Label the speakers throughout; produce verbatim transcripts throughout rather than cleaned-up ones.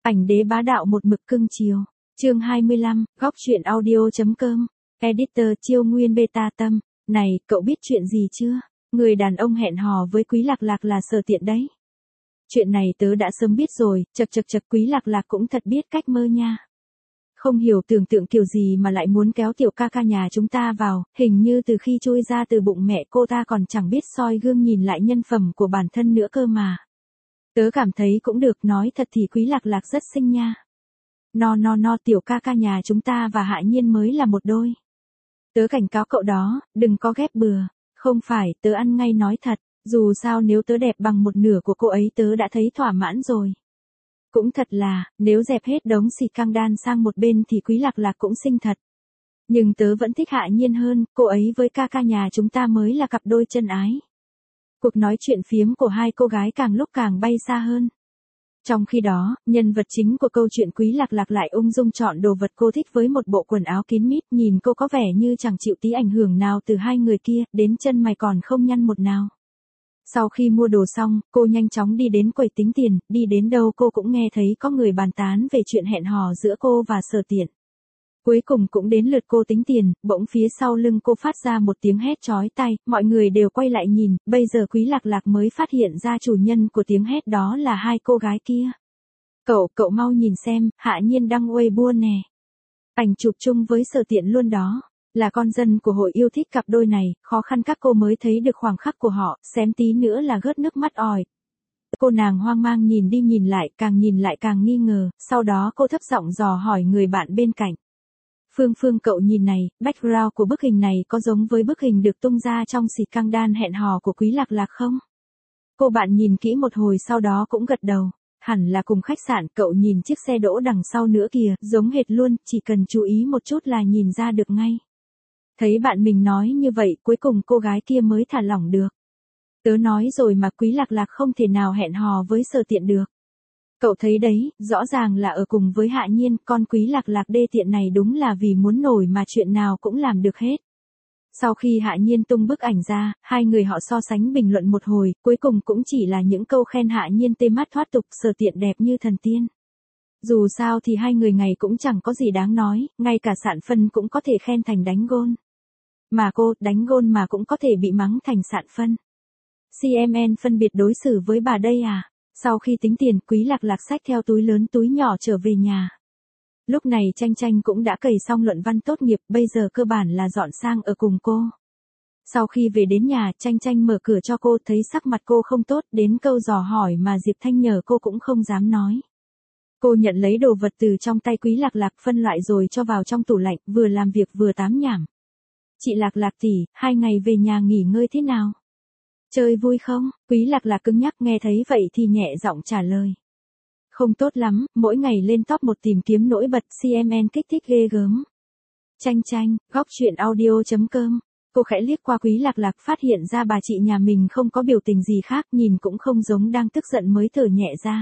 Speaker 1: Ảnh đế bá đạo một mực cưng chiều. Chương hai mươi lăm, góc truyện audio.com. Editor Chiêu Nguyên Beta Tâm. Này, cậu biết chuyện gì chưa? Người đàn ông hẹn hò với Quý Lạc Lạc là Sở Tiện đấy. Chuyện này tớ đã sớm biết rồi, chật chật chật Quý Lạc Lạc cũng thật biết cách mơ nha. Không hiểu tưởng tượng kiểu gì mà lại muốn kéo tiểu ca ca nhà chúng ta vào, hình như từ khi chui ra từ bụng mẹ cô ta còn chẳng biết soi gương nhìn lại nhân phẩm của bản thân nữa cơ mà. Tớ cảm thấy cũng được, nói thật thì Quý Lạc Lạc rất xinh nha. No no no tiểu ca ca nhà chúng ta và Hạ Nhiên mới là một đôi. Tớ cảnh cáo cậu đó, đừng có ghép bừa. Không phải, tớ ăn ngay nói thật, dù sao nếu tớ đẹp bằng một nửa của cô ấy tớ đã thấy thỏa mãn rồi. Cũng thật là, nếu dẹp hết đống xì căng đan sang một bên thì Quý Lạc Lạc cũng xinh thật. Nhưng tớ vẫn thích Hạ Nhiên hơn, cô ấy với ca ca nhà chúng ta mới là cặp đôi chân ái. Cuộc nói chuyện phiếm của hai cô gái càng lúc càng bay xa hơn. Trong khi đó, nhân vật chính của câu chuyện Quý Lạc Lạc lại ung dung chọn đồ vật cô thích với một bộ quần áo kín mít, nhìn cô có vẻ như chẳng chịu tí ảnh hưởng nào từ hai người kia, đến chân mày còn không nhăn một nào. Sau khi mua đồ xong, cô nhanh chóng đi đến quầy tính tiền, đi đến đâu cô cũng nghe thấy có người bàn tán về chuyện hẹn hò giữa cô và Sở Tiện. Cuối cùng cũng đến lượt cô tính tiền, bỗng phía sau lưng cô phát ra một tiếng hét chói tai, mọi người đều quay lại nhìn, bây giờ Quý Lạc Lạc mới phát hiện ra chủ nhân của tiếng hét đó là hai cô gái kia. Cậu, cậu mau nhìn xem, Hạ Nhiên đăng Weibo nè. Ảnh chụp chung với Sở Tiện luôn đó. Là con dân của hội yêu thích cặp đôi này, khó khăn các cô mới thấy được khoảng khắc của họ, xém tí nữa là gớt nước mắt ỏi. Cô nàng hoang mang nhìn đi nhìn lại, càng nhìn lại càng nghi ngờ, sau đó cô thấp giọng dò hỏi người bạn bên cạnh. Phương Phương cậu nhìn này, background của bức hình này có giống với bức hình được tung ra trong xì căng đan hẹn hò của Quý Lạc Lạc không? Cô bạn nhìn kỹ một hồi sau đó cũng gật đầu. Hẳn là cùng khách sạn, cậu nhìn chiếc xe đỗ đằng sau nữa kìa, giống hệt luôn, chỉ cần chú ý một chút là nhìn ra được ngay. Thấy bạn mình nói như vậy, cuối cùng cô gái kia mới thả lỏng được. Tớ nói rồi mà Quý Lạc Lạc không thể nào hẹn hò với Sở Tiện được. Cậu thấy đấy, rõ ràng là ở cùng với Hạ Nhiên, con Quý Lạc Lạc đê tiện này đúng là vì muốn nổi mà chuyện nào cũng làm được hết. Sau khi Hạ Nhiên tung bức ảnh ra, hai người họ so sánh bình luận một hồi, cuối cùng cũng chỉ là những câu khen Hạ Nhiên tê mắt thoát tục, Sở Tiện đẹp như thần tiên. Dù sao thì hai người ngày cũng chẳng có gì đáng nói, ngay cả Sạn Phân cũng có thể khen thành đánh gôn. Mà cô, đánh gôn mà cũng có thể bị mắng thành Sạn Phân. xê em en phân biệt đối xử với bà đây à? Sau khi tính tiền, Quý Lạc Lạc xách theo túi lớn túi nhỏ trở về nhà. Lúc này Tranh Tranh cũng đã cày xong luận văn tốt nghiệp, bây giờ cơ bản là dọn sang ở cùng cô. Sau khi về đến nhà, Tranh Tranh mở cửa cho cô, thấy sắc mặt cô không tốt, đến câu dò hỏi mà Diệp Thanh nhờ cô cũng không dám nói. Cô nhận lấy đồ vật từ trong tay Quý Lạc Lạc, phân loại rồi cho vào trong tủ lạnh, vừa làm việc vừa tám nhảm. Chị Lạc Lạc tỷ, hai ngày về nhà nghỉ ngơi thế nào? Chơi vui không? Quý Lạc Lạc cứng nhắc, nghe thấy vậy thì nhẹ giọng trả lời. Không tốt lắm, mỗi ngày lên top một tìm kiếm nổi bật, xê em en kích thích ghê gớm. Tranh Tranh, góc truyện audio.com. Cô khẽ liếc qua Quý Lạc Lạc, phát hiện ra bà chị nhà mình không có biểu tình gì khác, nhìn cũng không giống đang tức giận mới thở nhẹ ra.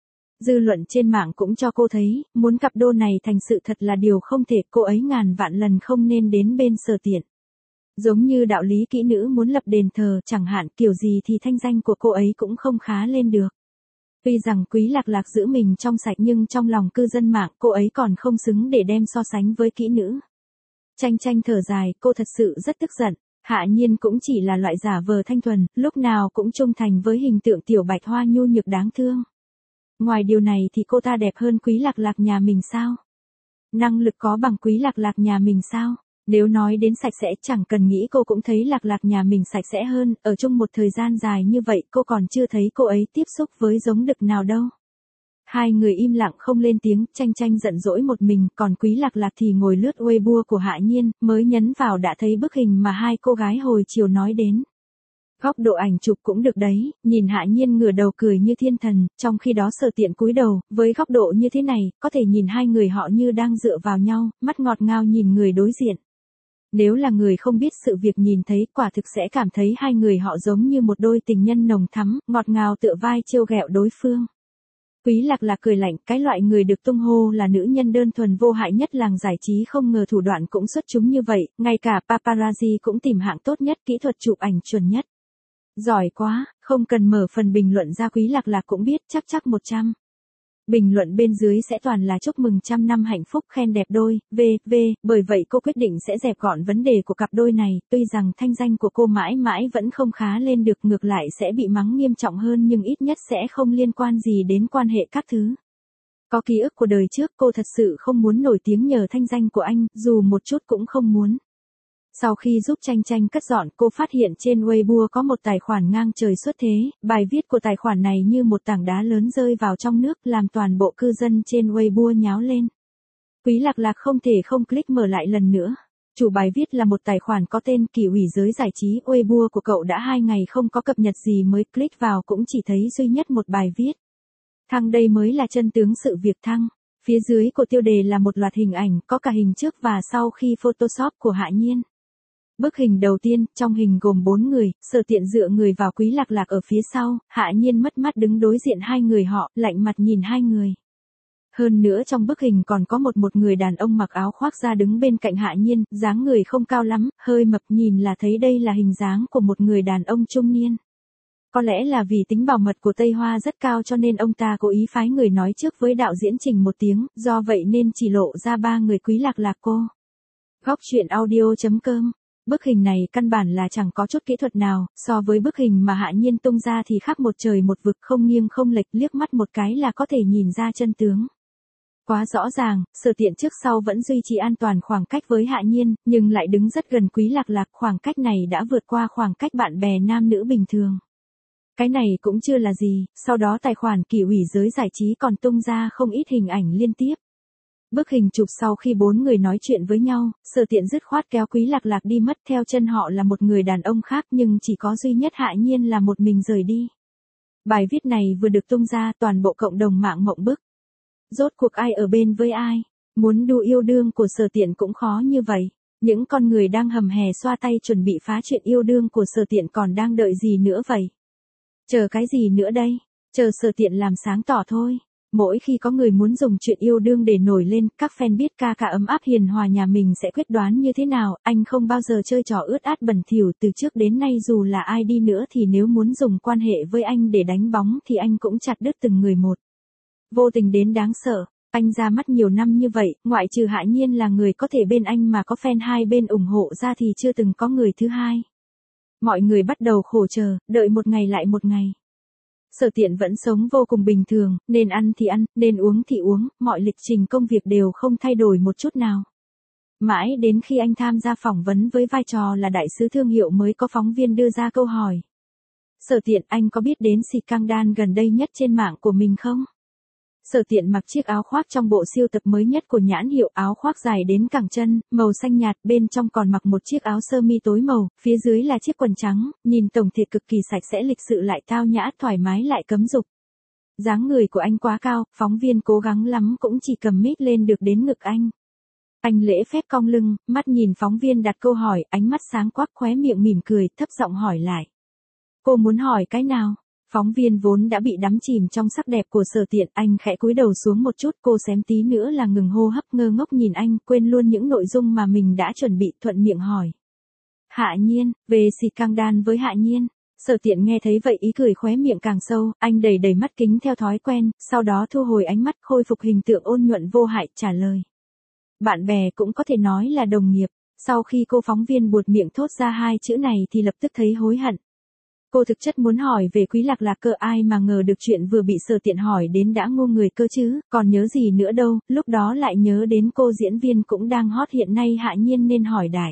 Speaker 1: Dư luận trên mạng cũng cho cô thấy, muốn cặp đôi này thành sự thật là điều không thể, cô ấy ngàn vạn lần không nên đến bên Sở Tiện. Giống như đạo lý kỹ nữ muốn lập đền thờ, chẳng hạn kiểu gì thì thanh danh của cô ấy cũng không khá lên được. Tuy rằng Quý Lạc Lạc giữ mình trong sạch nhưng trong lòng cư dân mạng cô ấy còn không xứng để đem so sánh với kỹ nữ. Tranh Tranh thở dài, cô thật sự rất tức giận. Hạ Nhiên cũng chỉ là loại giả vờ thanh thuần, lúc nào cũng trung thành với hình tượng tiểu bạch hoa nhu nhược đáng thương. Ngoài điều này thì cô ta đẹp hơn Quý Lạc Lạc nhà mình sao? Năng lực có bằng Quý Lạc Lạc nhà mình sao? Nếu nói đến sạch sẽ, chẳng cần nghĩ cô cũng thấy Lạc Lạc nhà mình sạch sẽ hơn, ở chung một thời gian dài như vậy cô còn chưa thấy cô ấy tiếp xúc với giống đực nào đâu. Hai người im lặng không lên tiếng, Tranh Tranh giận dỗi một mình, còn Quý Lạc Lạc thì ngồi lướt Weibo của Hạ Nhiên, mới nhấn vào đã thấy bức hình mà hai cô gái hồi chiều nói đến. Góc độ ảnh chụp cũng được đấy, nhìn Hạ Nhiên ngửa đầu cười như thiên thần, trong khi đó Sở Tiện cúi đầu, với góc độ như thế này, có thể nhìn hai người họ như đang dựa vào nhau, mắt ngọt ngào nhìn người đối diện. Nếu là người không biết sự việc nhìn thấy, quả thực sẽ cảm thấy hai người họ giống như một đôi tình nhân nồng thắm, ngọt ngào tựa vai trêu ghẹo đối phương. Quý Lạc Lạc cười lạnh, cái loại người được tung hô là nữ nhân đơn thuần vô hại nhất làng giải trí không ngờ thủ đoạn cũng xuất chúng như vậy, ngay cả paparazzi cũng tìm hạng tốt nhất, kỹ thuật chụp ảnh chuẩn nhất. Giỏi quá, không cần mở phần bình luận ra Quý Lạc Lạc cũng biết chắc chắc một trăm. Bình luận bên dưới sẽ toàn là chúc mừng trăm năm hạnh phúc khen đẹp đôi, vê vê, bởi vậy cô quyết định sẽ dẹp gọn vấn đề của cặp đôi này, tuy rằng thanh danh của cô mãi mãi vẫn không khá lên được, ngược lại sẽ bị mắng nghiêm trọng hơn nhưng ít nhất sẽ không liên quan gì đến quan hệ các thứ. Có ký ức của đời trước, cô thật sự không muốn nổi tiếng nhờ thanh danh của anh, dù một chút cũng không muốn. Sau khi giúp Tranh Tranh cất dọn, cô phát hiện trên Weibo có một tài khoản ngang trời xuất thế, bài viết của tài khoản này như một tảng đá lớn rơi vào trong nước làm toàn bộ cư dân trên Weibo nháo lên. Quý Lạc Lạc không thể không click mở lại lần nữa. Chủ bài viết là một tài khoản có tên Kỳ ủy giới giải trí, Weibo của cậu đã hai ngày không có cập nhật gì mới click vào cũng chỉ thấy duy nhất một bài viết. Thăng đây mới là chân tướng sự việc thăng. Phía dưới của tiêu đề là một loạt hình ảnh, có cả hình trước và sau khi Photoshop của Hạ Nhiên. Bức hình đầu tiên, trong hình gồm bốn người, Sở Tiện dựa người vào Quý Lạc Lạc ở phía sau, Hạ Nhiên mất mát đứng đối diện hai người họ, lạnh mặt nhìn hai người. Hơn nữa trong bức hình còn có một một người đàn ông mặc áo khoác da đứng bên cạnh Hạ Nhiên, dáng người không cao lắm, hơi mập, nhìn là thấy đây là hình dáng của một người đàn ông trung niên. Có lẽ là vì tính bảo mật của Tây Hoa rất cao cho nên ông ta cố ý phái người nói trước với đạo diễn Trình một tiếng, do vậy nên chỉ lộ ra ba người Quý Lạc Lạc cô. Góc truyện audio chấm com. Bức hình này căn bản là chẳng có chút kỹ thuật nào, so với bức hình mà Hạ Nhiên tung ra thì khác một trời một vực, không nghiêng không lệch, liếc mắt một cái là có thể nhìn ra chân tướng. Quá rõ ràng, Sở Tiện trước sau vẫn duy trì an toàn khoảng cách với Hạ Nhiên, nhưng lại đứng rất gần Quý Lạc Lạc, khoảng cách này đã vượt qua khoảng cách bạn bè nam nữ bình thường. Cái này cũng chưa là gì, sau đó tài khoản Kỳ ủy giới giải trí còn tung ra không ít hình ảnh liên tiếp. Bức hình chụp sau khi bốn người nói chuyện với nhau, Sở Tiện dứt khoát kéo Quý Lạc Lạc đi mất, theo chân họ là một người đàn ông khác nhưng chỉ có duy nhất Hạ Nhiên là một mình rời đi. Bài viết này vừa được tung ra toàn bộ cộng đồng mạng mộng bức. Rốt cuộc ai ở bên với ai? Muốn đu yêu đương của Sở Tiện cũng khó như vậy. Những con người đang hầm hè xoa tay chuẩn bị phá chuyện yêu đương của Sở Tiện còn đang đợi gì nữa vậy? Chờ cái gì nữa đây? Chờ Sở Tiện làm sáng tỏ thôi. Mỗi khi có người muốn dùng chuyện yêu đương để nổi lên, các fan biết ca ca ấm áp hiền hòa nhà mình sẽ quyết đoán như thế nào, anh không bao giờ chơi trò ướt át bẩn thỉu, từ trước đến nay dù là ai đi nữa thì nếu muốn dùng quan hệ với anh để đánh bóng thì anh cũng chặt đứt từng người một. Vô tình đến đáng sợ, anh ra mắt nhiều năm như vậy, ngoại trừ Hạ Nhiên là người có thể bên anh mà có fan hai bên ủng hộ ra thì chưa từng có người thứ hai. Mọi người bắt đầu khổ chờ, đợi một ngày lại một ngày. Sở Tiện vẫn sống vô cùng bình thường, nên ăn thì ăn, nên uống thì uống, mọi lịch trình công việc đều không thay đổi một chút nào. Mãi đến khi anh tham gia phỏng vấn với vai trò là đại sứ thương hiệu mới có phóng viên đưa ra câu hỏi. Sở Tiện, anh có biết đến scandal gần đây nhất trên mạng của mình không? Sở Tiện mặc chiếc áo khoác trong bộ siêu tập mới nhất của nhãn hiệu, áo khoác dài đến cẳng chân, màu xanh nhạt, bên trong còn mặc một chiếc áo sơ mi tối màu, phía dưới là chiếc quần trắng, nhìn tổng thể cực kỳ sạch sẽ, lịch sự lại tao nhã, thoải mái lại cấm dục. Dáng người của anh quá cao, phóng viên cố gắng lắm cũng chỉ cầm mic lên được đến ngực anh. Anh lễ phép cong lưng, mắt nhìn phóng viên đặt câu hỏi, ánh mắt sáng quắc, khóe miệng mỉm cười, thấp giọng hỏi lại. Cô muốn hỏi cái nào? Phóng viên vốn đã bị đắm chìm trong sắc đẹp của Sở Tiện, anh khẽ cúi đầu xuống một chút, cô xém tí nữa là ngừng hô hấp, ngơ ngốc nhìn anh, quên luôn những nội dung mà mình đã chuẩn bị, thuận miệng hỏi. Hạ Nhiên, về scandal với Hạ Nhiên. Sở Tiện nghe thấy vậy ý cười khóe miệng càng sâu, anh đầy đầy mắt kính theo thói quen, sau đó thu hồi ánh mắt, khôi phục hình tượng ôn nhuận vô hại, trả lời. Bạn bè cũng có thể nói là đồng nghiệp. Sau khi cô phóng viên buột miệng thốt ra hai chữ này thì lập tức thấy hối hận. Cô thực chất muốn hỏi về Quý Lạc Lạc cơ, ai mà ngờ được chuyện vừa bị Sở Tiện hỏi đến đã ngu người cơ chứ, còn nhớ gì nữa đâu, lúc đó lại nhớ đến cô diễn viên cũng đang hot hiện nay Hạ Nhiên nên hỏi đại.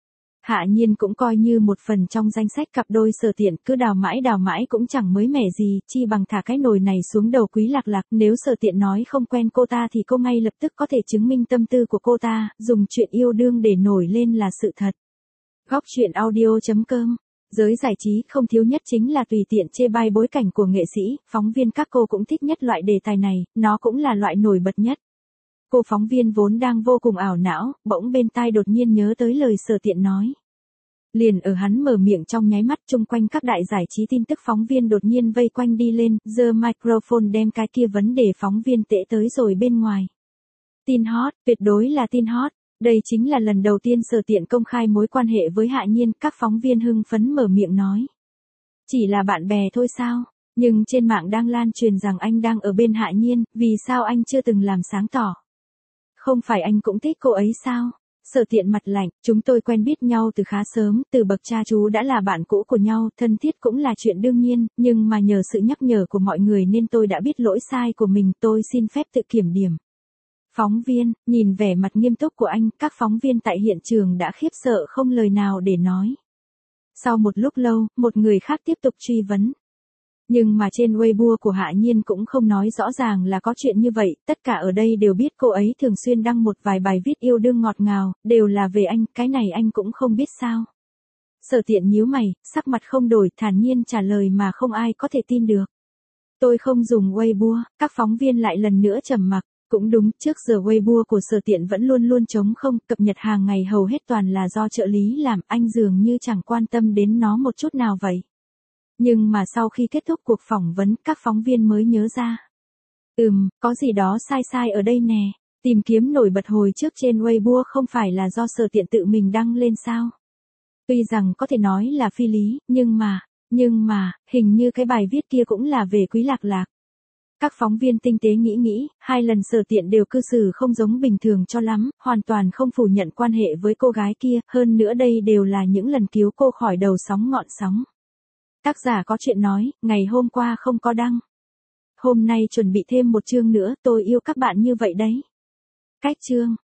Speaker 1: Hạ Nhiên cũng coi như một phần trong danh sách cặp đôi Sở Tiện, cứ đào mãi đào mãi cũng chẳng mới mẻ gì, chi bằng thả cái nồi này xuống đầu Quý Lạc Lạc, nếu Sở Tiện nói không quen cô ta thì cô ngay lập tức có thể chứng minh tâm tư của cô ta, dùng chuyện yêu đương để nổi lên là sự thật. Góc truyện audio chấm com. Giới giải trí không thiếu nhất chính là tùy tiện chê bai bối cảnh của nghệ sĩ, phóng viên các cô cũng thích nhất loại đề tài này, nó cũng là loại nổi bật nhất. Cô phóng viên vốn đang vô cùng ảo não, bỗng bên tai đột nhiên nhớ tới lời Sở Tiện nói. Liền ở hắn mở miệng trong nháy mắt, chung quanh các đại giải trí tin tức phóng viên đột nhiên vây quanh đi lên, giơ microphone đem cái kia vấn đề phóng viên tễ tới rồi bên ngoài. Tin hot, tuyệt đối là tin hot. Đây chính là lần đầu tiên Sở Tiện công khai mối quan hệ với Hạ Nhiên, các phóng viên hưng phấn mở miệng nói. Chỉ là bạn bè thôi sao? Nhưng trên mạng đang lan truyền rằng anh đang ở bên Hạ Nhiên, vì sao anh chưa từng làm sáng tỏ? Không phải anh cũng thích cô ấy sao? Sở Tiện mặt lạnh, chúng tôi quen biết nhau từ khá sớm, từ bậc cha chú đã là bạn cũ của nhau, thân thiết cũng là chuyện đương nhiên, nhưng mà nhờ sự nhắc nhở của mọi người nên tôi đã biết lỗi sai của mình, tôi xin phép tự kiểm điểm. Phóng viên, nhìn vẻ mặt nghiêm túc của anh, các phóng viên tại hiện trường đã khiếp sợ không lời nào để nói. Sau một lúc lâu, một người khác tiếp tục truy vấn. Nhưng mà trên Weibo của Hạ Nhiên cũng không nói rõ ràng là có chuyện như vậy, tất cả ở đây đều biết cô ấy thường xuyên đăng một vài bài viết yêu đương ngọt ngào, đều là về anh, cái này anh cũng không biết sao. Sở Tiện nhíu mày, sắc mặt không đổi, thản nhiên trả lời mà không ai có thể tin được. Tôi không dùng Weibo, các phóng viên lại lần nữa trầm mặc. Cũng đúng, trước giờ Weibo của Sở Tiện vẫn luôn luôn trống không, cập nhật hàng ngày hầu hết toàn là do trợ lý làm, anh dường như chẳng quan tâm đến nó một chút nào vậy. Nhưng mà sau khi kết thúc cuộc phỏng vấn, các phóng viên mới nhớ ra. Ừm, có gì đó sai sai ở đây nè, tìm kiếm nổi bật hồi trước trên Weibo không phải là do Sở Tiện tự mình đăng lên sao? Tuy rằng có thể nói là phi lý, nhưng mà, nhưng mà, hình như cái bài viết kia cũng là về Quý Lạc Lạc. Các phóng viên tinh tế nghĩ nghĩ, hai lần Sở Tiện đều cư xử không giống bình thường cho lắm, hoàn toàn không phủ nhận quan hệ với cô gái kia, hơn nữa đây đều là những lần cứu cô khỏi đầu sóng ngọn sóng. Tác giả có chuyện nói, ngày hôm qua không có đăng. Hôm nay chuẩn bị thêm một chương nữa, tôi yêu các bạn như vậy đấy. Cách chương.